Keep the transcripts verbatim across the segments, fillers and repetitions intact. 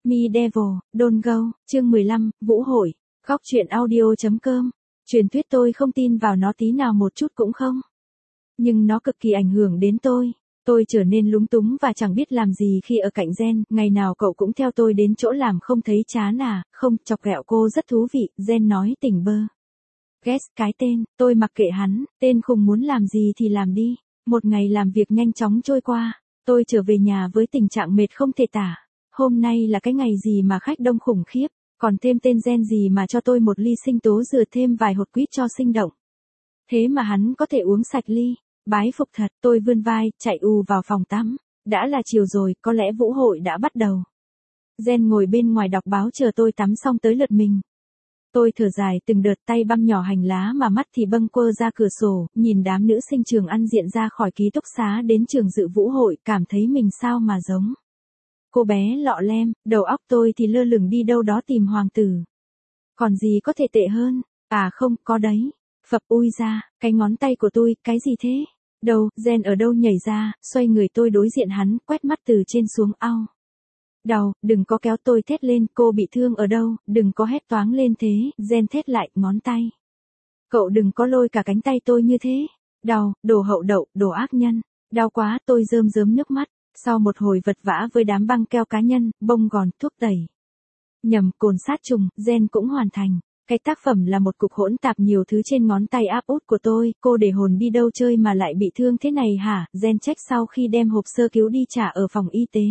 Me Devil, Don't Go, chương mười lăm, Vũ hội, góc truyện audio.com. Truyền thuyết tôi không tin vào nó tí nào một chút cũng không. Nhưng nó cực kỳ ảnh hưởng đến tôi. Tôi trở nên lúng túng và chẳng biết làm gì khi ở cạnh Jen, ngày nào cậu cũng theo tôi đến chỗ làm không thấy chán à, không, chọc ghẹo cô rất thú vị, Jen nói tỉnh bơ. Guess cái tên, tôi mặc kệ hắn, tên khùng muốn làm gì thì làm đi. Một ngày làm việc nhanh chóng trôi qua, tôi trở về nhà với tình trạng mệt không thể tả. Hôm nay là cái ngày gì mà khách đông khủng khiếp, còn thêm tên Jen gì mà cho tôi một ly sinh tố dừa thêm vài hột quýt cho sinh động. Thế mà hắn có thể uống sạch ly. Bái phục thật, tôi vươn vai, chạy ù vào phòng tắm. Đã là chiều rồi, có lẽ vũ hội đã bắt đầu. Jen ngồi bên ngoài đọc báo chờ tôi tắm xong tới lượt mình. Tôi thở dài từng đợt, tay băm nhỏ hành lá mà mắt thì bâng quơ ra cửa sổ, nhìn đám nữ sinh trường ăn diện ra khỏi ký túc xá đến trường dự vũ hội, cảm thấy mình sao mà giống cô bé lọ lem, đầu óc tôi thì lơ lửng đi đâu đó tìm hoàng tử. Còn gì có thể tệ hơn? À không, có đấy. Phập ui ra, cái ngón tay của tôi, cái gì thế? Đâu, Jen ở đâu nhảy ra, xoay người tôi đối diện hắn, quét mắt từ trên xuống, ao. Đau, đừng có kéo, tôi thét lên, cô bị thương ở đâu, đừng có hét toáng lên thế, Jen thét lại, ngón tay. Cậu đừng có lôi cả cánh tay tôi như thế. Đau, đồ hậu đậu, đồ ác nhân. Đau quá, tôi rơm rớm nước mắt. Sau một hồi vật vã với đám băng keo cá nhân, bông gòn, thuốc tẩy. Nhầm, cồn sát trùng, Jen cũng hoàn thành. Cái tác phẩm là một cục hỗn tạp nhiều thứ trên ngón tay áp út của tôi, cô để hồn đi đâu chơi mà lại bị thương thế này hả? Jen trách sau khi đem hộp sơ cứu đi trả ở phòng y tế.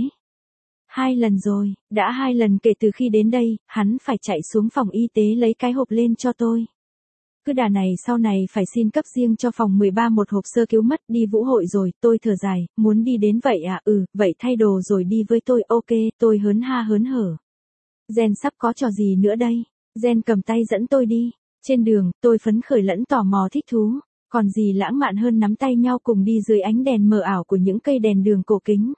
Hai lần rồi, đã hai lần kể từ khi đến đây, hắn phải chạy xuống phòng y tế lấy cái hộp lên cho tôi. Cứ đà này sau này phải xin cấp riêng cho phòng mười ba một hộp sơ cứu mất, đi vũ hội rồi, tôi thở dài, muốn đi đến vậy à, ừ, vậy thay đồ rồi đi với tôi, ok, tôi hớn ha hớn hở. Jen sắp có trò gì nữa đây? Jen cầm tay dẫn tôi đi. Trên đường, tôi phấn khởi lẫn tò mò thích thú. Còn gì lãng mạn hơn nắm tay nhau cùng đi dưới ánh đèn mờ ảo của những cây đèn đường cổ kính.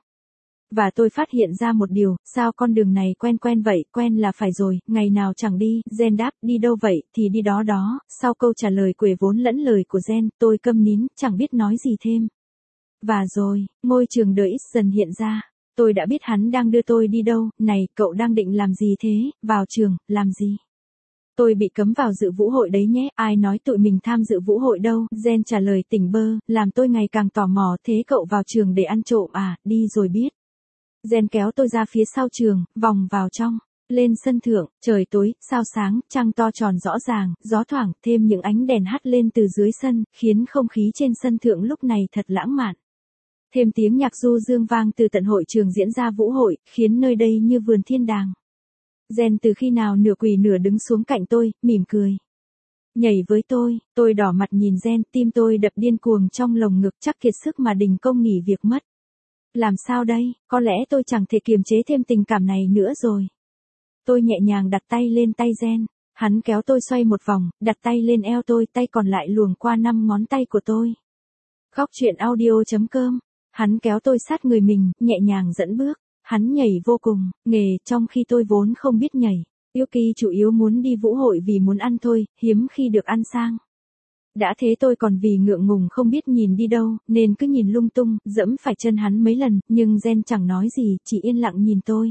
Và tôi phát hiện ra một điều, sao con đường này quen quen vậy, quen là phải rồi, ngày nào chẳng đi. Jen đáp, đi đâu vậy, thì đi đó đó. Sau câu trả lời quể vốn lẫn lời của Jen, tôi câm nín, chẳng biết nói gì thêm. Và rồi, ngôi trường đời ít dần hiện ra. Tôi đã biết hắn đang đưa tôi đi đâu, này, cậu đang định làm gì thế, vào trường, làm gì? Tôi bị cấm vào dự vũ hội đấy nhé, ai nói tụi mình tham dự vũ hội đâu, Jen trả lời tỉnh bơ, làm tôi ngày càng tò mò, thế cậu vào trường để ăn trộm à, đi rồi biết. Jen kéo tôi ra phía sau trường, vòng vào trong, lên sân thượng, trời tối, sao sáng, trăng to tròn rõ ràng, gió thoảng, thêm những ánh đèn hắt lên từ dưới sân, khiến không khí trên sân thượng lúc này thật lãng mạn. Thêm tiếng nhạc du dương vang từ tận hội trường diễn ra vũ hội, khiến nơi đây như vườn thiên đàng. Jen từ khi nào nửa quỳ nửa đứng xuống cạnh tôi, mỉm cười. Nhảy với tôi, tôi đỏ mặt nhìn Jen, tim tôi đập điên cuồng trong lồng ngực, chắc kiệt sức mà đình công nghỉ việc mất. Làm sao đây, có lẽ tôi chẳng thể kiềm chế thêm tình cảm này nữa rồi. Tôi nhẹ nhàng đặt tay lên tay Jen, hắn kéo tôi xoay một vòng, đặt tay lên eo tôi, tay còn lại luồn qua năm ngón tay của tôi. Góc truyện audio.com, hắn kéo tôi sát người mình, nhẹ nhàng dẫn bước. Hắn nhảy vô cùng, nghề, trong khi tôi vốn không biết nhảy. Yuki chủ yếu muốn đi vũ hội vì muốn ăn thôi, hiếm khi được ăn sang. Đã thế tôi còn vì ngượng ngùng không biết nhìn đi đâu, nên cứ nhìn lung tung, dẫm phải chân hắn mấy lần, nhưng Jen chẳng nói gì, chỉ yên lặng nhìn tôi.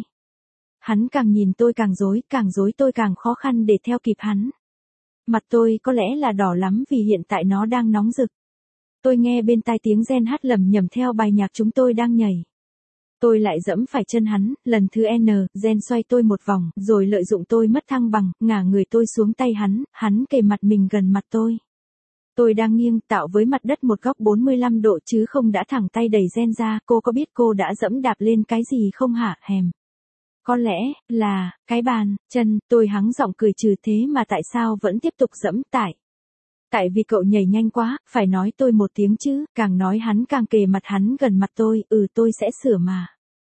Hắn càng nhìn tôi càng rối, càng rối tôi càng khó khăn để theo kịp hắn. Mặt tôi có lẽ là đỏ lắm vì hiện tại nó đang nóng rực. Tôi nghe bên tai tiếng Jen hát lẩm nhẩm theo bài nhạc chúng tôi đang nhảy. Tôi lại dẫm phải chân hắn, lần thứ N, Jen xoay tôi một vòng, rồi lợi dụng tôi mất thăng bằng, ngả người tôi xuống tay hắn, hắn kề mặt mình gần mặt tôi. Tôi đang nghiêng, tạo với mặt đất một góc bốn mươi lăm độ chứ không đã thẳng tay đẩy Jen ra, cô có biết cô đã dẫm đạp lên cái gì không hả, hèm? Có lẽ, là, cái bàn, chân, tôi hắng giọng cười trừ thế mà tại sao vẫn tiếp tục dẫm, tại. Tại vì cậu nhảy nhanh quá, phải nói tôi một tiếng chứ, càng nói hắn càng kề mặt hắn gần mặt tôi, ừ tôi sẽ sửa mà.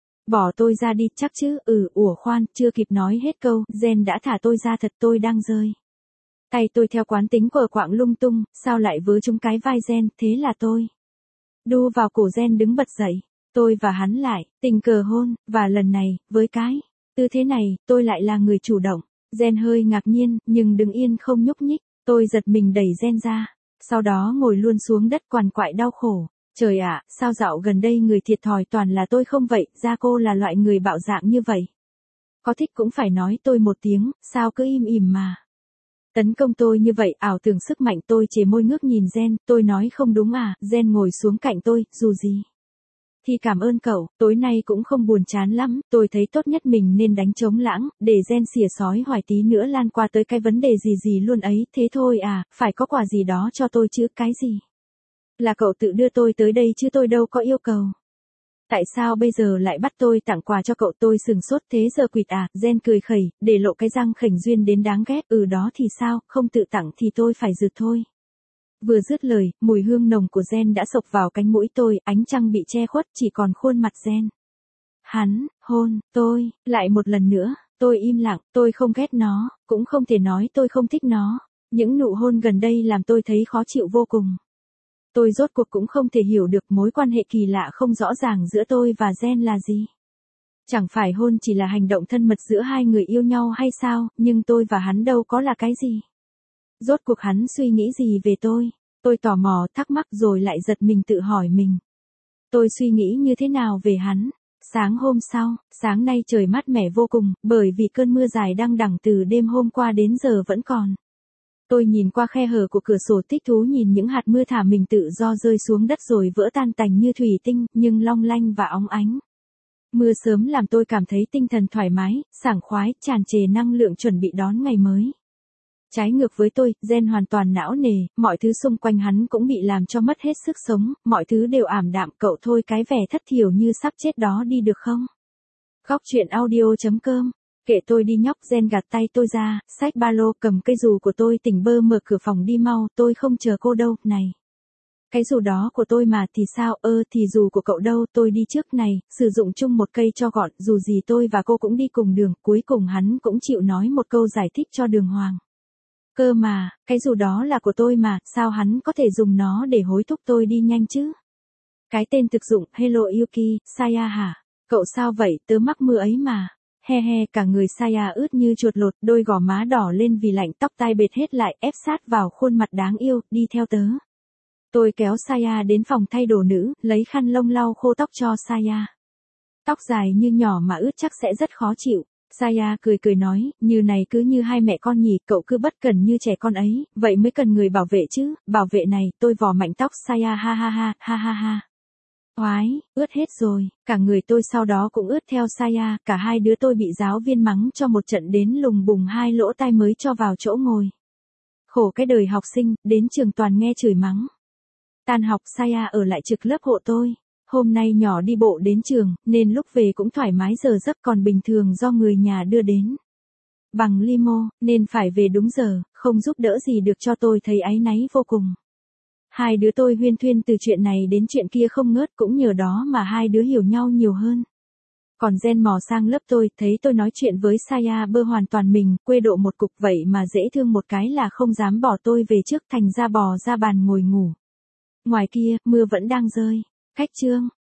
Bỏ tôi ra đi, chắc chứ, ừ, ủa khoan, chưa kịp nói hết câu, Jen đã thả tôi ra thật tôi đang rơi. Tay tôi theo quán tính quờ quạng lung tung, sao lại vớ trúng cái vai Jen, thế là tôi. Đu vào cổ Jen đứng bật dậy, tôi và hắn lại, tình cờ hôn, và lần này, với cái, tư thế này, tôi lại là người chủ động. Jen hơi ngạc nhiên, nhưng đứng yên không nhúc nhích. Tôi giật mình đẩy Jen ra, sau đó ngồi luôn xuống đất quằn quại đau khổ. Trời ạ, sao dạo gần đây người thiệt thòi toàn là tôi không vậy, ra cô là loại người bạo dạn như vậy. Có thích cũng phải nói tôi một tiếng, sao cứ im ỉm mà. Tấn công tôi như vậy, ảo tưởng sức mạnh, tôi chề môi ngước nhìn Gen, tôi nói không đúng à, Gen ngồi xuống cạnh tôi, dù gì. Thì cảm ơn cậu, tối nay cũng không buồn chán lắm, tôi thấy tốt nhất mình nên đánh trống lãng, để Gen xỉa sói hoài tí nữa lan qua tới cái vấn đề gì gì luôn ấy, thế thôi à, phải có quà gì đó cho tôi chứ, cái gì? Là cậu tự đưa tôi tới đây chứ tôi đâu có yêu cầu. Tại sao bây giờ lại bắt tôi tặng quà cho cậu, tôi sừng sốt, thế giờ quỵt à, Gen cười khẩy, để lộ cái răng khểnh duyên đến đáng ghét, ừ đó thì sao, không tự tặng thì tôi phải rượt thôi. Vừa dứt lời, mùi hương nồng của Gen đã xộc vào cánh mũi tôi, ánh trăng bị che khuất, chỉ còn khuôn mặt Gen. Hắn, hôn, tôi, lại một lần nữa, tôi im lặng, tôi không ghét nó, cũng không thể nói tôi không thích nó. Những nụ hôn gần đây làm tôi thấy khó chịu vô cùng. Tôi rốt cuộc cũng không thể hiểu được mối quan hệ kỳ lạ không rõ ràng giữa tôi và Gen là gì. Chẳng phải hôn chỉ là hành động thân mật giữa hai người yêu nhau hay sao, nhưng tôi và hắn đâu có là cái gì. Rốt cuộc hắn suy nghĩ gì về tôi? Tôi tò mò, thắc mắc rồi lại giật mình tự hỏi mình. Tôi suy nghĩ như thế nào về hắn? Sáng hôm sau, sáng nay trời mát mẻ vô cùng, bởi vì cơn mưa dài đăng đẳng từ đêm hôm qua đến giờ vẫn còn. Tôi nhìn qua khe hở của cửa sổ thích thú nhìn những hạt mưa thả mình tự do rơi xuống đất rồi vỡ tan tành như thủy tinh, nhưng long lanh và óng ánh. Mưa sớm làm tôi cảm thấy tinh thần thoải mái, sảng khoái, tràn trề năng lượng chuẩn bị đón ngày mới. Trái ngược với tôi, Gen hoàn toàn não nề, mọi thứ xung quanh hắn cũng bị làm cho mất hết sức sống, mọi thứ đều ảm đạm, cậu thôi cái vẻ thất thiểu như sắp chết đó đi được không? Góc truyện audio chấm com. Kệ tôi đi nhóc, Gen gạt tay tôi ra, xách ba lô, cầm cây dù của tôi, tỉnh bơ mở cửa phòng đi mau, tôi không chờ cô đâu, này. Cái dù đó của tôi mà thì sao, ơ thì dù của cậu đâu, tôi đi trước này, sử dụng chung một cây cho gọn, dù gì tôi và cô cũng đi cùng đường, cuối cùng hắn cũng chịu nói một câu giải thích cho đường hoàng. Cơ mà, cái dù đó là của tôi mà, sao hắn có thể dùng nó để hối thúc tôi đi nhanh chứ? Cái tên thực dụng, Hello Yuki, Saya hả? Cậu sao vậy, tớ mắc mưa ấy mà. He he, cả người Saya ướt như chuột lột, đôi gò má đỏ lên vì lạnh, tóc tai bệt hết lại, ép sát vào khuôn mặt đáng yêu, đi theo tớ. Tôi kéo Saya đến phòng thay đồ nữ, lấy khăn lông lau khô tóc cho Saya. Tóc dài như nhỏ mà ướt chắc sẽ rất khó chịu. Saya cười cười nói, như này cứ như hai mẹ con nhỉ, cậu cứ bất cần như trẻ con ấy, vậy mới cần người bảo vệ chứ, bảo vệ này, tôi vò mạnh tóc Saya ha ha ha, ha ha ha. Oái, ướt hết rồi, cả người tôi sau đó cũng ướt theo Saya, cả hai đứa tôi bị giáo viên mắng cho một trận đến lùng bùng hai lỗ tai mới cho vào chỗ ngồi. Khổ cái đời học sinh, đến trường toàn nghe chửi mắng. Tan học Saya ở lại trực lớp hộ tôi. Hôm nay nhỏ đi bộ đến trường, nên lúc về cũng thoải mái giờ giấc, còn bình thường do người nhà đưa đến. Bằng limo, nên phải về đúng giờ, không giúp đỡ gì được cho tôi thấy áy náy vô cùng. Hai đứa tôi huyên thuyên từ chuyện này đến chuyện kia không ngớt, cũng nhờ đó mà hai đứa hiểu nhau nhiều hơn. Còn Gen mò sang lớp tôi, thấy tôi nói chuyện với Saya bơ hoàn toàn mình, quê độ một cục vậy mà dễ thương một cái là không dám bỏ tôi về trước, thành ra bò ra bàn ngồi ngủ. Ngoài kia, mưa vẫn đang rơi. Cách chương.